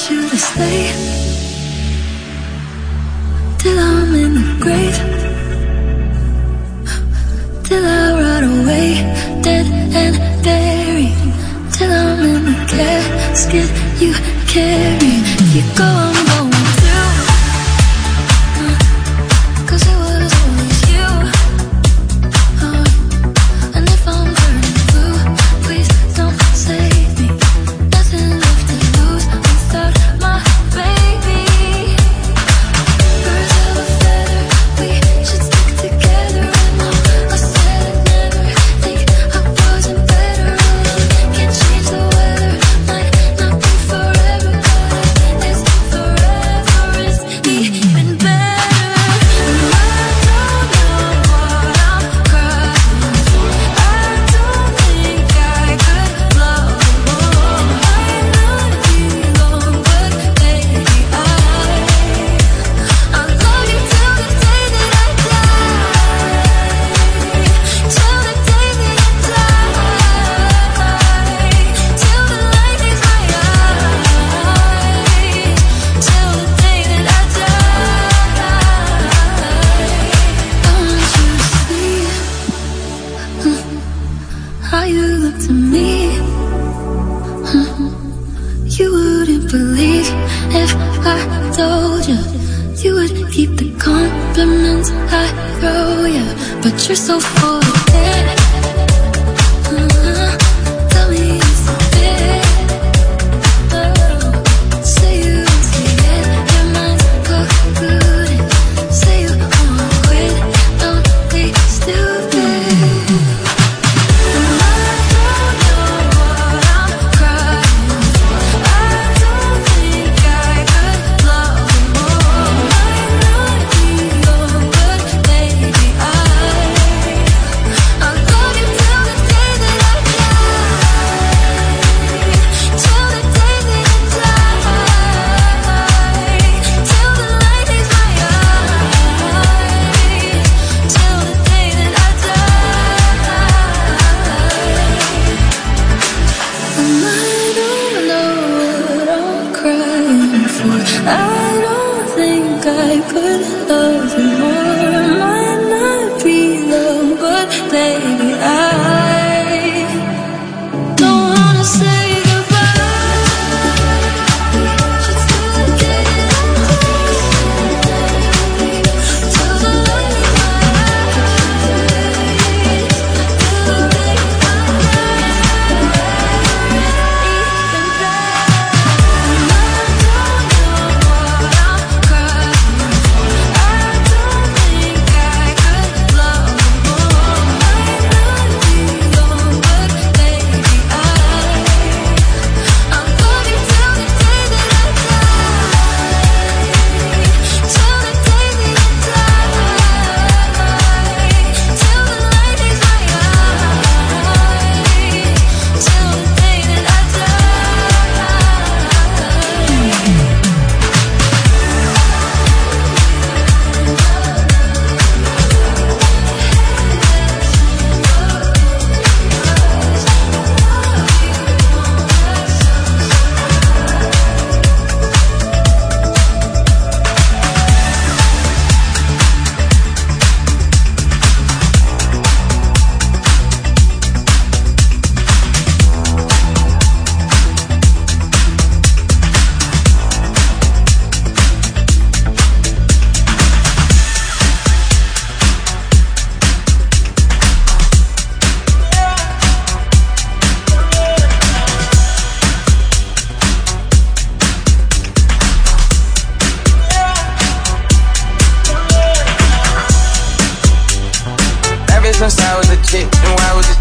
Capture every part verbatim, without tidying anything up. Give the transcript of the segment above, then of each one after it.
you to stay till I'm in the grave, till I rot away, dead and buried, till I'm in the casket you carry. If you go, I'm going too, uh, cause it was always you, uh, and if I'm turning blue, please don't save me. Nothing left to lose without my baby. Birds of a feather, we should stick together. And all I said I'd never think I wasn't better. Can't change the weather, might not be forever, but it's forever is even better. And I don't know what I'm crying for. I don't think I could love more. Might not be long, but baby, I I'll love you till the day that I die, till the day that I die, till the light hits my eyes, till the day that I die. I want you to see how you look to me. You wouldn't believe if I told you. You would keep the compliments I throw you, but you're so full of it. Uh, Tell me it's a bit. Oh, say you don't see it, your mind's polluted. Say you wanna quit, don't be stupid. And I don't know what I'm crying for. I don't think I could love more. Might not be long, but baby, I I'll love you till the day that I die, till the day that I die, till the light hits my eyes, till the day that I die. And I don't know what I'm crying for. I don't think I could love you more. Might not be long, but baby, I don't wanna say goodbye. Just till the day that I die, till the light hits my eyes, till the day I die. Even better. And I don't know what I'm crying for. I don't think I could love more. Might not be long, but baby, I I'll love you till the day that I die, till the day that I die, till the light hits my eyes, till the day that I Ever since I was a kid, and why was it?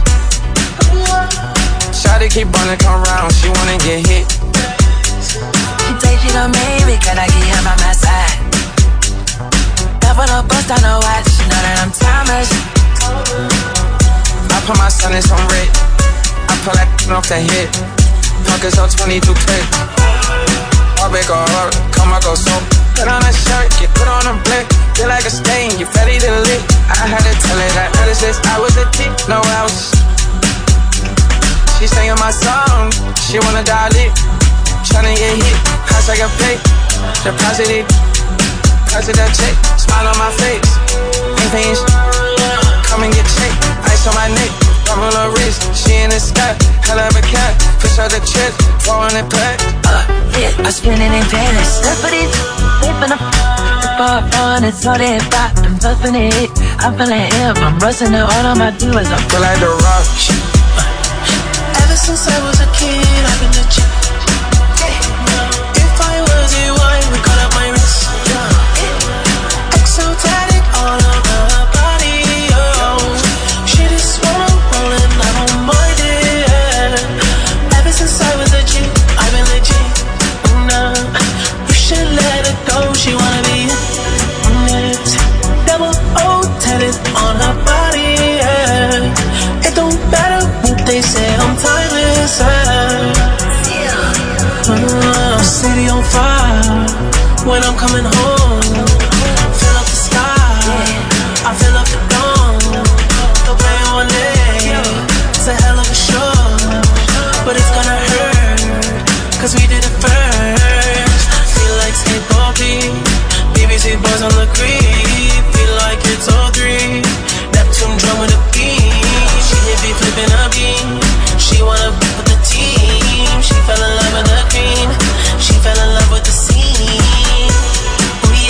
Shawty keep wanna come round, she wanna get hit. She say she done made me, can I get him by my side? Never no bust on no watch, she know that I'm timeless. I put my son in some red. I pull that off the hit. Pockets on twenty-two clip. All big or hard, come I go so. Put on a shirt, you put on a blick. Feel like a stain, you ready to lick. I had to tell her that ever since I was a kid, no else. She singing my song, she wanna dial it. tryna get hit. House I can pay. Deposit it. Deposit that check. Smile on my face. Ain't paying sh- Come and get checked. Ice on my neck. I'm on her wrist. She in the sky. Hell of a cat. Push out the chest. four hundred pack. Uh, yeah, I spin it in Paris. That's what it is. When I'm far on, it's all that pop. I'm puffing it. I'm feeling hip. I'm rusting it. All I'm about to do is I feel like the rock. Ever since I was a kid, I've been legit. If I was a wine, we cut up my wrist. Exotic all over her body, oh. She just wanna roll and I don't mind it. Ever since I was a G, I've been legit. Nah, you should let her go. She wanna be next. Double O tatted on her body, yeah. It don't matter what they say, I'm timeless. Uh, city on fire when I'm coming home. Fill up the sky, I fill up the dome. The way on it, it's a hell of a show, but it's gonna hurt, cause we did it first. Feel like Skate Bobby, B B C boys on the creep. Feel like it's all three, Neptune drum with a beat. She hit me flipping a beat. She wanna be with the team. She fell in love with the green. She fell in love with the scene. Oh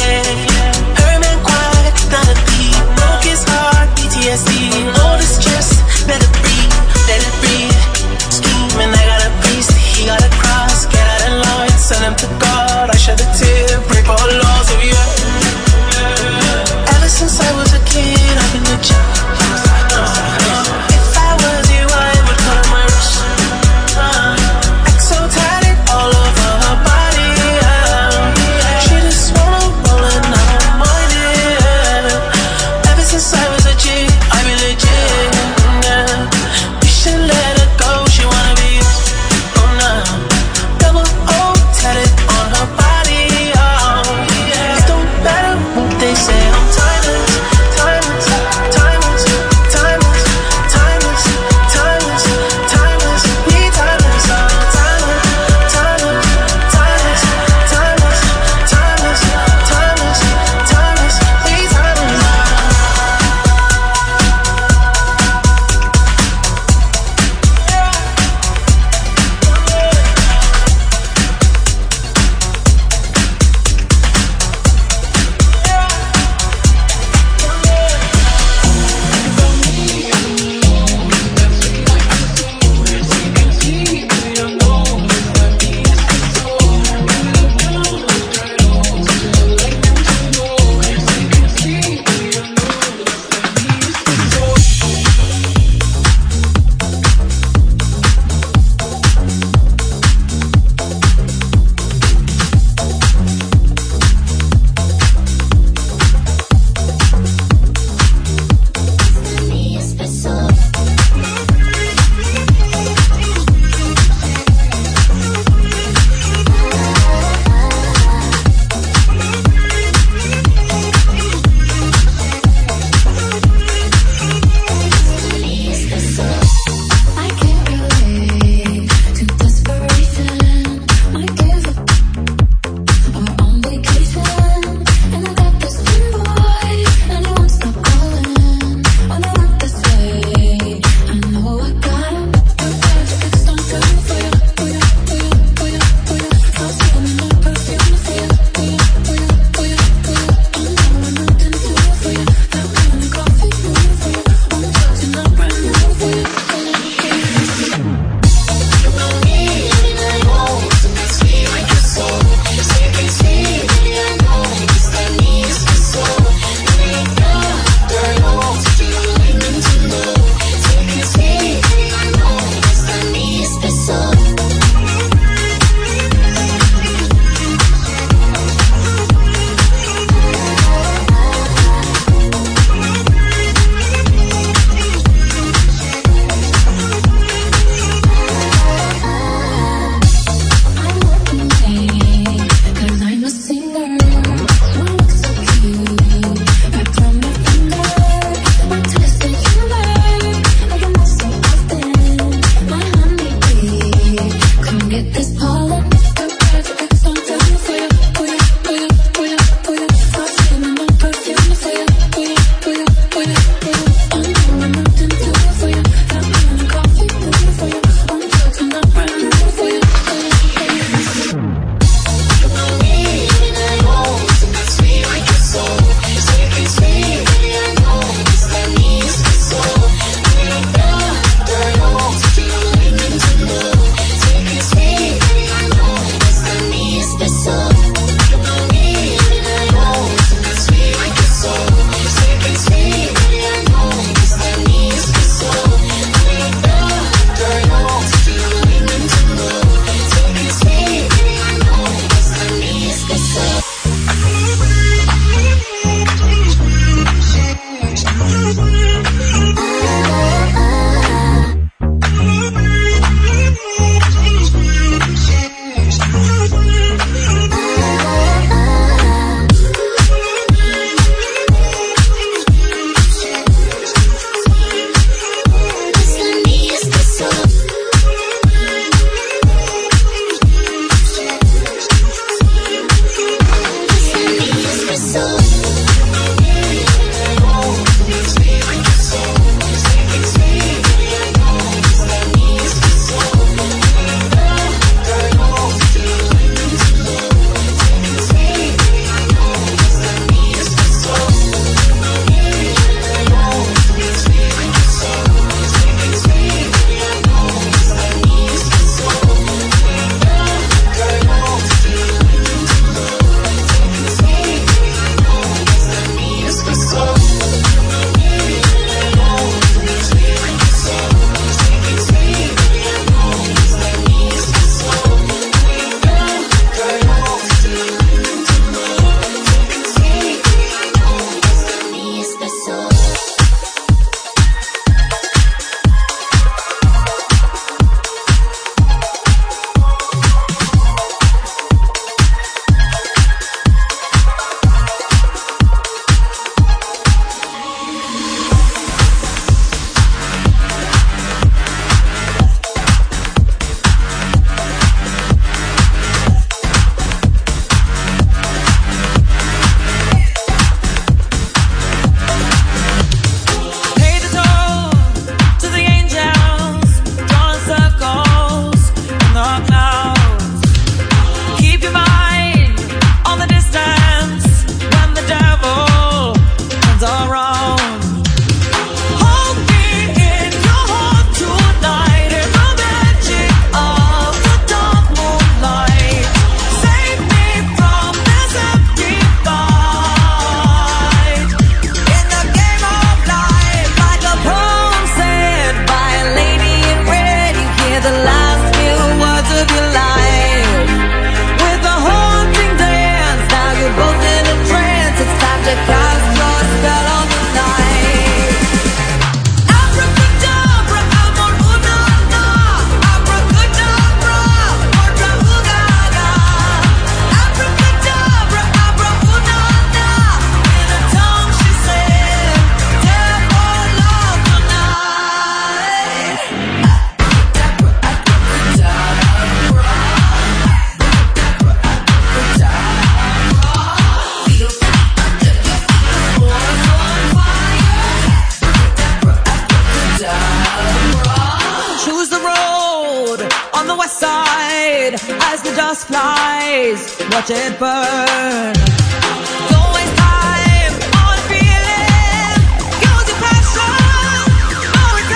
the dust flies, watch it burn. Don't waste time on feeling, use your passion for a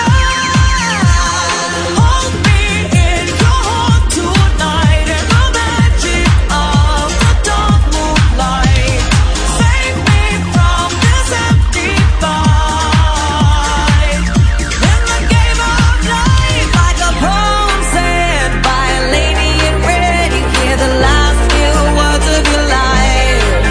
gun. Hold me in your heart tonight in the magic of the dark moonlight. Save me from this empty fight. In the game of life, like a poem said by a lady in red, you hear the last few words of your life.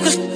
Cause